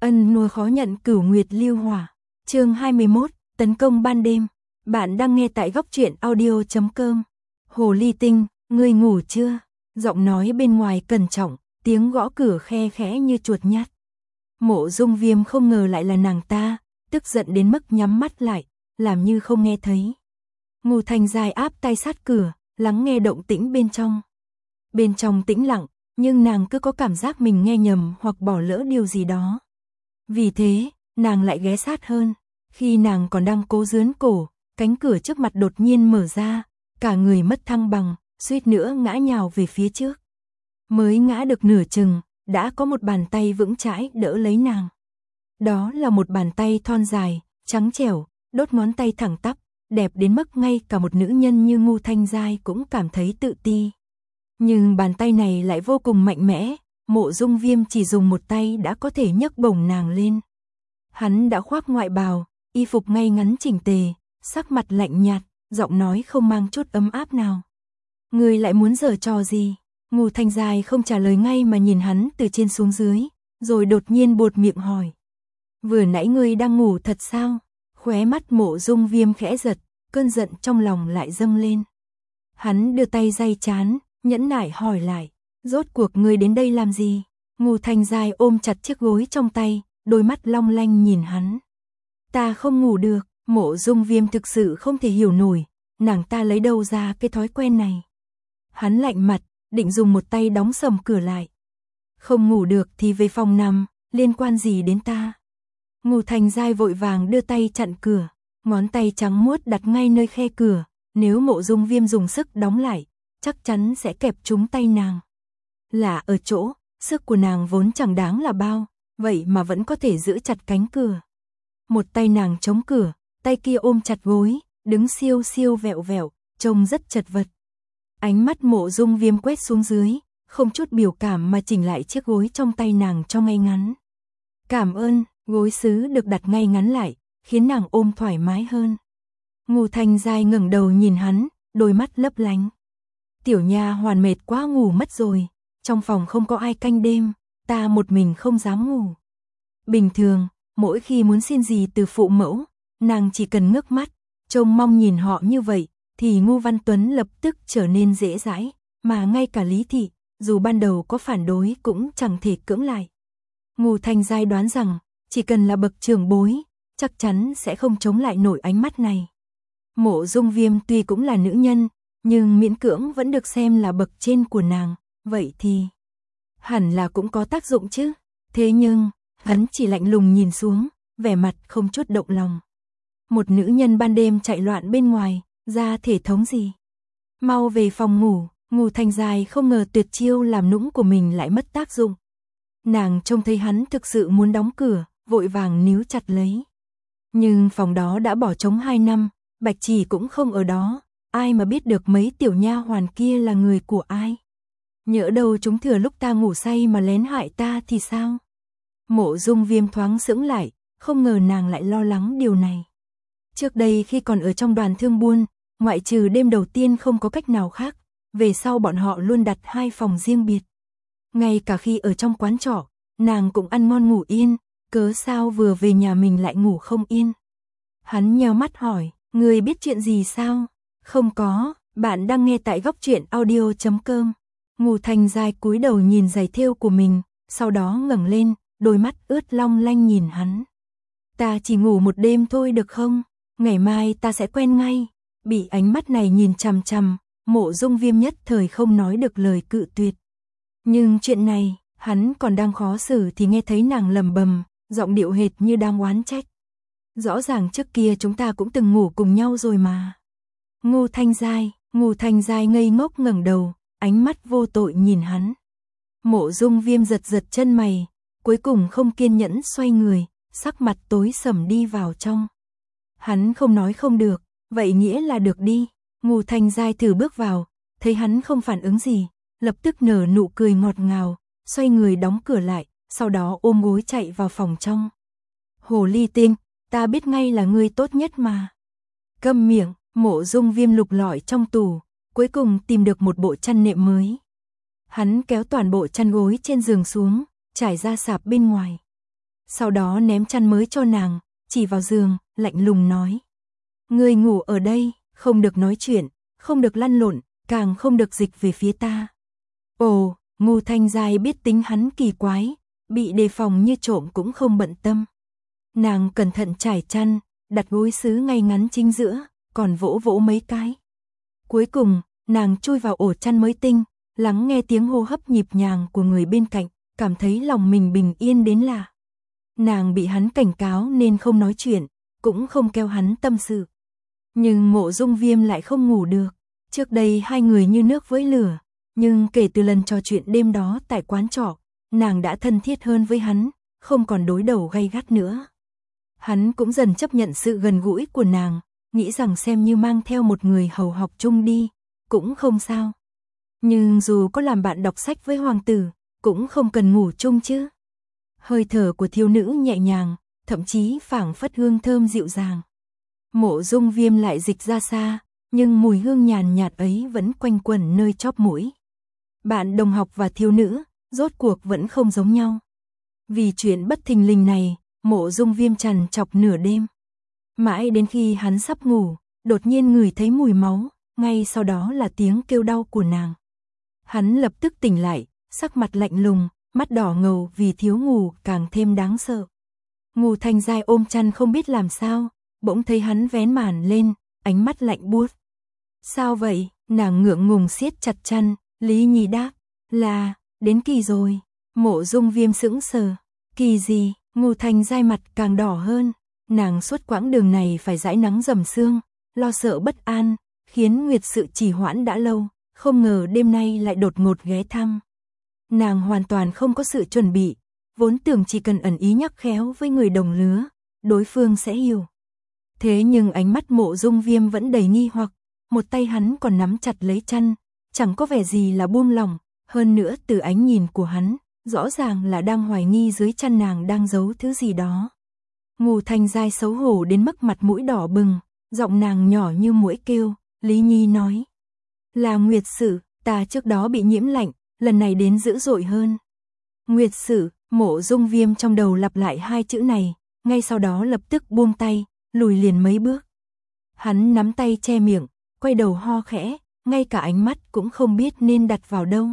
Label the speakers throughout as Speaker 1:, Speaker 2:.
Speaker 1: Ân nuôi khó nhận cửu nguyệt lưu hỏa. Chương 21, tấn công ban đêm. Bạn đang nghe tại góc truyện audio.com. Hồ ly tinh, ngươi ngủ chưa? Giọng nói bên ngoài cẩn trọng, tiếng gõ cửa khe khẽ như chuột nhát. Mộ Dung Viêm không ngờ lại là nàng ta, tức giận đến mức nhắm mắt lại, làm như không nghe thấy. Ngô Thanh Giai áp tay sát cửa, lắng nghe động tĩnh bên trong. Bên trong tĩnh lặng, nhưng nàng cứ có cảm giác mình nghe nhầm hoặc bỏ lỡ điều gì đó. Vì thế, nàng lại ghé sát hơn. Khi nàng còn đang cố dướn cổ, cánh cửa trước mặt đột nhiên mở ra, cả người mất thăng bằng, suýt nữa ngã nhào về phía trước. Mới ngã được nửa chừng, đã có một bàn tay vững chãi đỡ lấy nàng. Đó là một bàn tay thon dài, trắng trẻo, đốt ngón tay thẳng tắp, đẹp đến mức ngay cả một nữ nhân như Ngô Thanh Giai cũng cảm thấy tự ti. Nhưng bàn tay này lại vô cùng mạnh mẽ, Mộ Dung Viêm chỉ dùng một tay đã có thể nhấc bổng nàng lên. Hắn đã khoác ngoại bào, y phục ngay ngắn chỉnh tề, sắc mặt lạnh nhạt, giọng nói không mang chút ấm áp nào. Ngươi lại muốn giở trò gì? Ngô Thanh Giai không trả lời ngay mà nhìn hắn từ trên xuống dưới, rồi đột nhiên buột miệng hỏi. Vừa nãy ngươi đang ngủ thật sao? Khóe mắt Mộ Dung Viêm khẽ giật, cơn giận trong lòng lại dâng lên. Hắn đưa tay day trán, nhẫn nại hỏi lại, rốt cuộc ngươi đến đây làm gì? Ngô Thanh Giai ôm chặt chiếc gối trong tay, đôi mắt long lanh nhìn hắn. Ta không ngủ được. Mộ Dung Viêm thực sự không thể hiểu nổi, nàng ta lấy đâu ra cái thói quen này. Hắn lạnh mặt, định dùng một tay đóng sầm cửa lại. Không ngủ được thì về phòng nằm, liên quan gì đến ta? Ngô Thanh Giai vội vàng đưa tay chặn cửa, ngón tay trắng muốt đặt ngay nơi khe cửa, nếu Mộ Dung Viêm dùng sức đóng lại, chắc chắn sẽ kẹp trúng tay nàng. Là ở chỗ, sức của nàng vốn chẳng đáng là bao, vậy mà vẫn có thể giữ chặt cánh cửa. Một tay nàng chống cửa, tay kia ôm chặt gối, đứng siêu siêu vẹo vẹo, trông rất chật vật. Ánh mắt Mộ Dung Viêm quét xuống dưới, không chút biểu cảm mà chỉnh lại chiếc gối trong tay nàng cho ngay ngắn. Cảm ơn, gối sứ được đặt ngay ngắn lại, khiến nàng ôm thoải mái hơn. Ngô Thanh Giai ngẩng đầu nhìn hắn, đôi mắt lấp lánh. Tiểu nha hoàn mệt quá ngủ mất rồi, trong phòng không có ai canh đêm, ta một mình không dám ngủ. Bình thường, mỗi khi muốn xin gì từ phụ mẫu, nàng chỉ cần ngước mắt, trông mong nhìn họ như vậy, thì Ngô Văn Tuấn lập tức trở nên dễ dãi, mà ngay cả Lý Thị, dù ban đầu có phản đối cũng chẳng thể cưỡng lại. Ngô Thanh Giai đoán rằng, chỉ cần là bậc trưởng bối, chắc chắn sẽ không chống lại nổi ánh mắt này. Mộ Dung Viêm tuy cũng là nữ nhân, nhưng miễn cưỡng vẫn được xem là bậc trên của nàng, vậy thì hẳn là cũng có tác dụng chứ. Thế nhưng, hắn chỉ lạnh lùng nhìn xuống, vẻ mặt không chút động lòng. Một nữ nhân ban đêm chạy loạn bên ngoài, ra thể thống gì? Mau về phòng ngủ. Ngô Thanh Giai không ngờ tuyệt chiêu làm nũng của mình lại mất tác dụng. Nàng trông thấy hắn thực sự muốn đóng cửa, vội vàng níu chặt lấy. Nhưng phòng đó đã bỏ trống 2 năm, Bạch Chỉ cũng không ở đó, ai mà biết được mấy tiểu nha hoàn kia là người của ai? Nhỡ đâu chúng thừa lúc ta ngủ say mà lén hại ta thì sao? Mộ Dung Viêm thoáng sững lại, không ngờ nàng lại lo lắng điều này. Trước đây khi còn ở trong đoàn thương buôn, ngoại trừ đêm đầu tiên không có cách nào khác, về sau bọn họ luôn đặt 2 phòng riêng biệt. Ngay cả khi ở trong quán trọ, nàng cũng ăn ngon ngủ yên, cớ sao vừa về nhà mình lại ngủ không yên. Hắn nheo mắt hỏi, người biết chuyện gì sao? Không có, bạn đang nghe tại góc truyện audio.com. Ngô Thanh Giai cúi đầu nhìn giày thêu của mình, sau đó ngẩng lên, đôi mắt ướt long lanh nhìn hắn. Ta chỉ ngủ một đêm thôi được không? Ngày mai ta sẽ quen ngay. Bị ánh mắt này nhìn chằm chằm, Mộ Dung Viêm nhất thời không nói được lời cự tuyệt. Nhưng chuyện này, hắn còn đang khó xử thì nghe thấy nàng lẩm bẩm, giọng điệu hệt như đang oán trách. Rõ ràng trước kia chúng ta cũng từng ngủ cùng nhau rồi mà. Ngô Thanh Giai ngây ngốc ngẩng đầu, ánh mắt vô tội nhìn hắn. Mộ Dung Viêm giật giật chân mày, cuối cùng không kiên nhẫn xoay người, sắc mặt tối sầm đi vào trong. Hắn không nói không được, vậy nghĩa là được đi. Ngô Thanh Giai thử bước vào, thấy hắn không phản ứng gì, lập tức nở nụ cười ngọt ngào, xoay người đóng cửa lại, sau đó ôm gối chạy vào phòng trong. Hồ ly tinh, ta biết ngay là ngươi tốt nhất mà. Câm miệng. Mộ Dung Viêm lục lọi trong tủ, cuối cùng tìm được một bộ chăn nệm mới. Hắn kéo toàn bộ chăn gối trên giường xuống, trải ra sạp bên ngoài. sau đó ném chăn mới cho nàng, chỉ vào giường, lạnh lùng nói. Ngươi ngủ ở đây, không được nói chuyện, không được lăn lộn, càng không được dịch về phía ta. Ồ, Ngô Thanh Giai biết tính hắn kỳ quái, bị đề phòng như trộm cũng không bận tâm. Nàng cẩn thận trải chăn, đặt gối sứ ngay ngắn chính giữa, còn vỗ vỗ mấy cái. Cuối cùng, nàng chui vào ổ chăn mới tinh, lắng nghe tiếng hô hấp nhịp nhàng của người bên cạnh, cảm thấy lòng mình bình yên đến lạ. Nàng bị hắn cảnh cáo nên không nói chuyện, cũng không kêu hắn tâm sự. Nhưng Mộ Dung Viêm lại không ngủ được. Trước đây hai người như nước với lửa, nhưng kể từ lần trò chuyện đêm đó tại quán trọ, nàng đã thân thiết hơn với hắn, không còn đối đầu gay gắt nữa. Hắn cũng dần chấp nhận sự gần gũi của nàng, nghĩ rằng xem như mang theo một người hầu học chung đi, cũng không sao. Nhưng dù có làm bạn đọc sách với hoàng tử, cũng không cần ngủ chung chứ. Hơi thở của thiếu nữ nhẹ nhàng, thậm chí phảng phất hương thơm dịu dàng. Mộ Dung Viêm lại dịch ra xa, nhưng mùi hương nhàn nhạt ấy vẫn quanh quẩn nơi chóp mũi. Bạn đồng học và thiếu nữ, rốt cuộc vẫn không giống nhau. Vì chuyện bất thình lình này, Mộ Dung Viêm trằn trọc nửa đêm. Mãi đến khi hắn sắp ngủ, đột nhiên ngửi thấy mùi máu, ngay sau đó là tiếng kêu đau của nàng. Hắn lập tức tỉnh lại, sắc mặt lạnh lùng, mắt đỏ ngầu vì thiếu ngủ càng thêm đáng sợ. Ngô Thanh Giai ôm chăn không biết làm sao, bỗng thấy hắn vén màn lên, ánh mắt lạnh buốt. Sao vậy? Nàng ngượng ngùng siết chặt chăn, Lý Nhi đáp, là, đến kỳ rồi. Mộ Dung Viêm sững sờ, kỳ gì? Ngô Thanh Giai mặt càng đỏ hơn, nàng suốt quãng đường này phải dãi nắng dầm sương, lo sợ bất an, khiến Nguyệt Sự trì hoãn đã lâu, không ngờ đêm nay lại đột ngột ghé thăm. Nàng hoàn toàn không có sự chuẩn bị, vốn tưởng chỉ cần ẩn ý nhắc khéo với người đồng lứa, đối phương sẽ hiểu. Thế nhưng ánh mắt Mộ Dung Viêm vẫn đầy nghi hoặc, một tay hắn còn nắm chặt lấy chăn, chẳng có vẻ gì là buông lỏng, hơn nữa từ ánh nhìn của hắn, rõ ràng là đang hoài nghi dưới chăn nàng đang giấu thứ gì đó. Ngô Thanh Giai xấu hổ đến mức mặt mũi đỏ bừng, giọng nàng nhỏ như muỗi kêu, Lý Nhi nói. Là Nguyệt Sự, ta trước đó bị nhiễm lạnh, lần này đến dữ dội hơn. Nguyệt Sự, Mộ Dung Viêm trong đầu lặp lại hai chữ này, ngay sau đó lập tức buông tay, lùi liền mấy bước. Hắn nắm tay che miệng, quay đầu ho khẽ, ngay cả ánh mắt cũng không biết nên đặt vào đâu.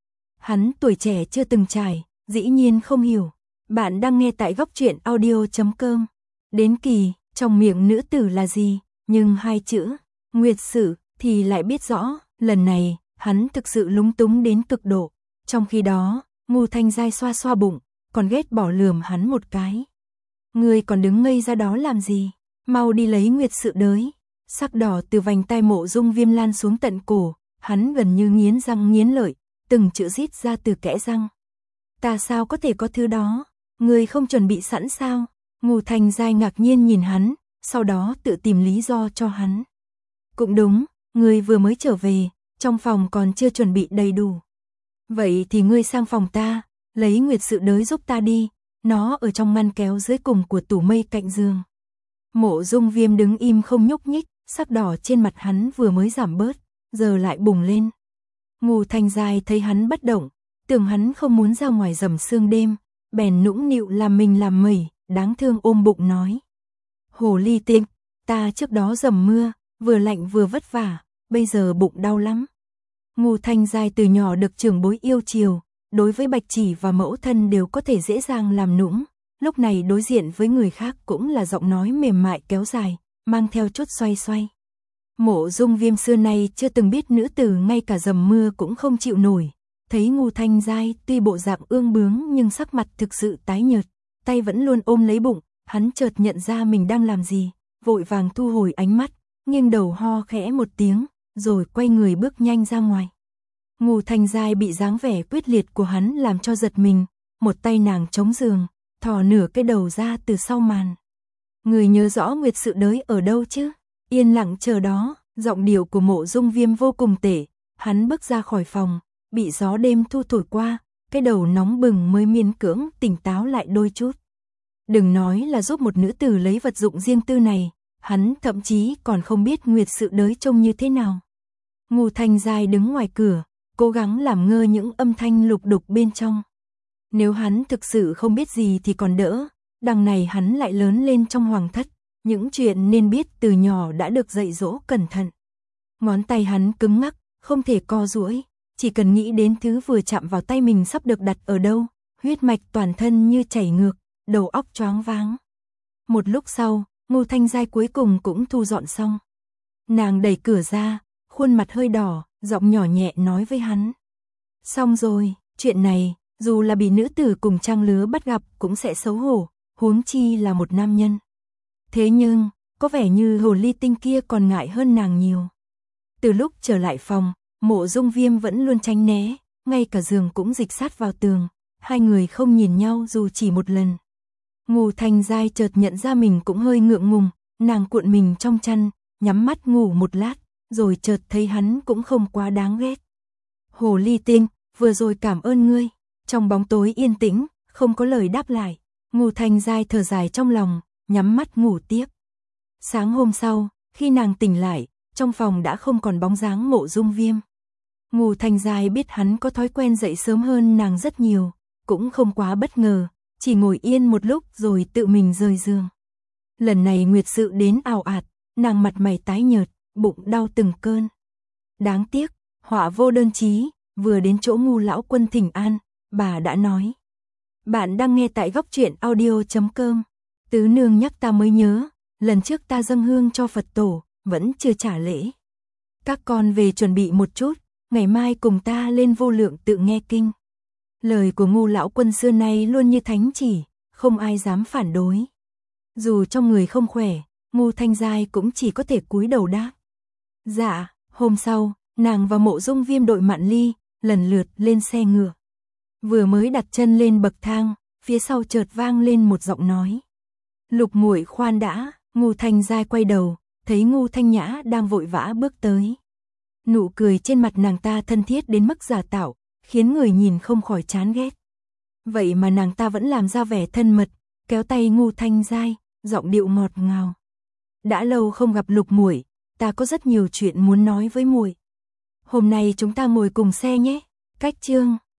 Speaker 1: Hắn tuổi trẻ chưa từng trải, dĩ nhiên không hiểu. Bạn đang nghe tại góc truyện audio.com. Đến kỳ, trong miệng nữ tử là gì, nhưng hai chữ, Nguyệt Sự, thì lại biết rõ, lần này, hắn thực sự lúng túng đến cực độ. Trong khi đó, Ngô Thanh Giai xoa xoa bụng, còn ghét bỏ lườm hắn một cái. Ngươi còn đứng ngây ra đó làm gì, mau đi lấy Nguyệt Sự đới. Sắc đỏ từ vành tai Mộ Dung Viêm lan xuống tận cổ, hắn gần như nghiến răng nghiến lợi, từng chữ rít ra từ kẽ răng. Ta sao có thể có thứ đó, ngươi không chuẩn bị sẵn sao? Ngô Thanh Giai ngạc nhiên nhìn hắn, sau đó tự tìm lý do cho hắn. Cũng đúng, ngươi vừa mới trở về, trong phòng còn chưa chuẩn bị đầy đủ. Vậy thì ngươi sang phòng ta, lấy Nguyệt Sự đới giúp ta đi, nó ở trong ngăn kéo dưới cùng của tủ mây cạnh giường. Mộ Dung Viêm đứng im không nhúc nhích, sắc đỏ trên mặt hắn vừa mới giảm bớt, giờ lại bùng lên. Ngô Thanh Giai thấy hắn bất động, tưởng hắn không muốn ra ngoài rầm sương đêm, bèn nũng nịu làm mình làm mẩy, đáng thương ôm bụng nói. Hồ ly tinh, ta trước đó dầm mưa, vừa lạnh vừa vất vả, bây giờ bụng đau lắm. Ngô Thanh Giai từ nhỏ được trưởng bối yêu chiều, đối với Bạch Chỉ và mẫu thân đều có thể dễ dàng làm nũng, lúc này đối diện với người khác cũng là giọng nói mềm mại kéo dài, mang theo chút xoay xoay. Mộ Dung Viêm xưa nay chưa từng biết nữ tử ngay cả dầm mưa cũng không chịu nổi, thấy Ngô Thanh Giai tuy bộ dạng ương bướng nhưng sắc mặt thực sự tái nhợt, tay vẫn luôn ôm lấy bụng, hắn chợt nhận ra mình đang làm gì, vội vàng thu hồi ánh mắt, nghiêng đầu ho khẽ một tiếng, rồi quay người bước nhanh ra ngoài. Ngô Thanh Giai bị dáng vẻ quyết liệt của hắn làm cho giật mình, một tay nàng chống giường, thò nửa cái đầu ra từ sau màn. Người nhớ rõ Nguyệt Sự đới ở đâu chứ? Yên lặng chờ đó, giọng điệu của Mộ Dung Viêm vô cùng tệ, hắn bước ra khỏi phòng, bị gió đêm thu thổi qua, cái đầu nóng bừng mới miễn cưỡng tỉnh táo lại đôi chút. Đừng nói là giúp một nữ tử lấy vật dụng riêng tư này, hắn thậm chí còn không biết Nguyệt Sự đới trông như thế nào. Ngô Thanh Giai đứng ngoài cửa, cố gắng làm ngơ những âm thanh lục đục bên trong. Nếu hắn thực sự không biết gì thì còn đỡ, đằng này hắn lại lớn lên trong hoàng thất, những chuyện nên biết từ nhỏ đã được dạy dỗ cẩn thận. Ngón tay hắn cứng ngắc, không thể co duỗi, chỉ cần nghĩ đến thứ vừa chạm vào tay mình sắp được đặt ở đâu, huyết mạch toàn thân như chảy ngược, đầu óc choáng váng. Một lúc sau, Ngô Thanh Giai cuối cùng cũng thu dọn xong. Nàng đẩy cửa ra, khuôn mặt hơi đỏ, giọng nhỏ nhẹ nói với hắn. Xong rồi, chuyện này, dù là bị nữ tử cùng trang lứa bắt gặp cũng sẽ xấu hổ, huống chi là một nam nhân. Thế nhưng, có vẻ như hồ ly tinh kia còn ngại hơn nàng nhiều. Từ lúc trở lại phòng, Mộ Dung Viêm vẫn luôn tránh né, ngay cả giường cũng dịch sát vào tường, hai người không nhìn nhau dù chỉ một lần. Ngô Thanh Giai chợt nhận ra mình cũng hơi ngượng ngùng, nàng cuộn mình trong chăn, nhắm mắt ngủ một lát, rồi chợt thấy hắn cũng không quá đáng ghét. Hồ ly tinh, vừa rồi cảm ơn ngươi. Trong bóng tối yên tĩnh, không có lời đáp lại, Ngô Thanh Giai thở dài trong lòng, nhắm mắt ngủ tiếp. Sáng hôm sau, khi nàng tỉnh lại, trong phòng đã không còn bóng dáng Mộ Dung Viêm. Ngô Thanh Giai biết hắn có thói quen dậy sớm hơn nàng rất nhiều, cũng không quá bất ngờ, chỉ ngồi yên một lúc rồi tự mình rời giường. Lần này nguyệt sự đến ào ạt, nàng mặt mày tái nhợt, bụng đau từng cơn. Đáng tiếc, họa vô đơn chí, vừa đến chỗ Ngô lão quân thỉnh an, bà đã nói. Bạn đang nghe tại góc truyện audio.com. Tứ nương nhắc ta mới nhớ, lần trước ta dâng hương cho Phật tổ, vẫn chưa trả lễ. Các con về chuẩn bị một chút, ngày mai cùng ta lên Vô Lượng tự nghe kinh. Lời của Ngô lão quân xưa nay luôn như thánh chỉ, không ai dám phản đối. Dù trong người không khỏe, Ngô Thanh Giai cũng chỉ có thể cúi đầu đáp. Dạ, hôm sau, nàng và Mộ Dung Viêm đội Mạn Ly, lần lượt lên xe ngựa. Vừa mới đặt chân lên bậc thang, phía sau chợt vang lên một giọng nói. Lục muội khoan đã. Ngô Thanh Giai quay đầu, thấy Ngô Thanh Nhã đang vội vã bước tới. Nụ cười trên mặt nàng ta thân thiết đến mức giả tạo, khiến người nhìn không khỏi chán ghét. Vậy mà nàng ta vẫn làm ra vẻ thân mật, kéo tay Ngô Thanh Giai, giọng điệu ngọt ngào. Đã lâu không gặp Lục muội, ta có rất nhiều chuyện muốn nói với muội. Hôm nay chúng ta ngồi cùng xe nhé. Cách chương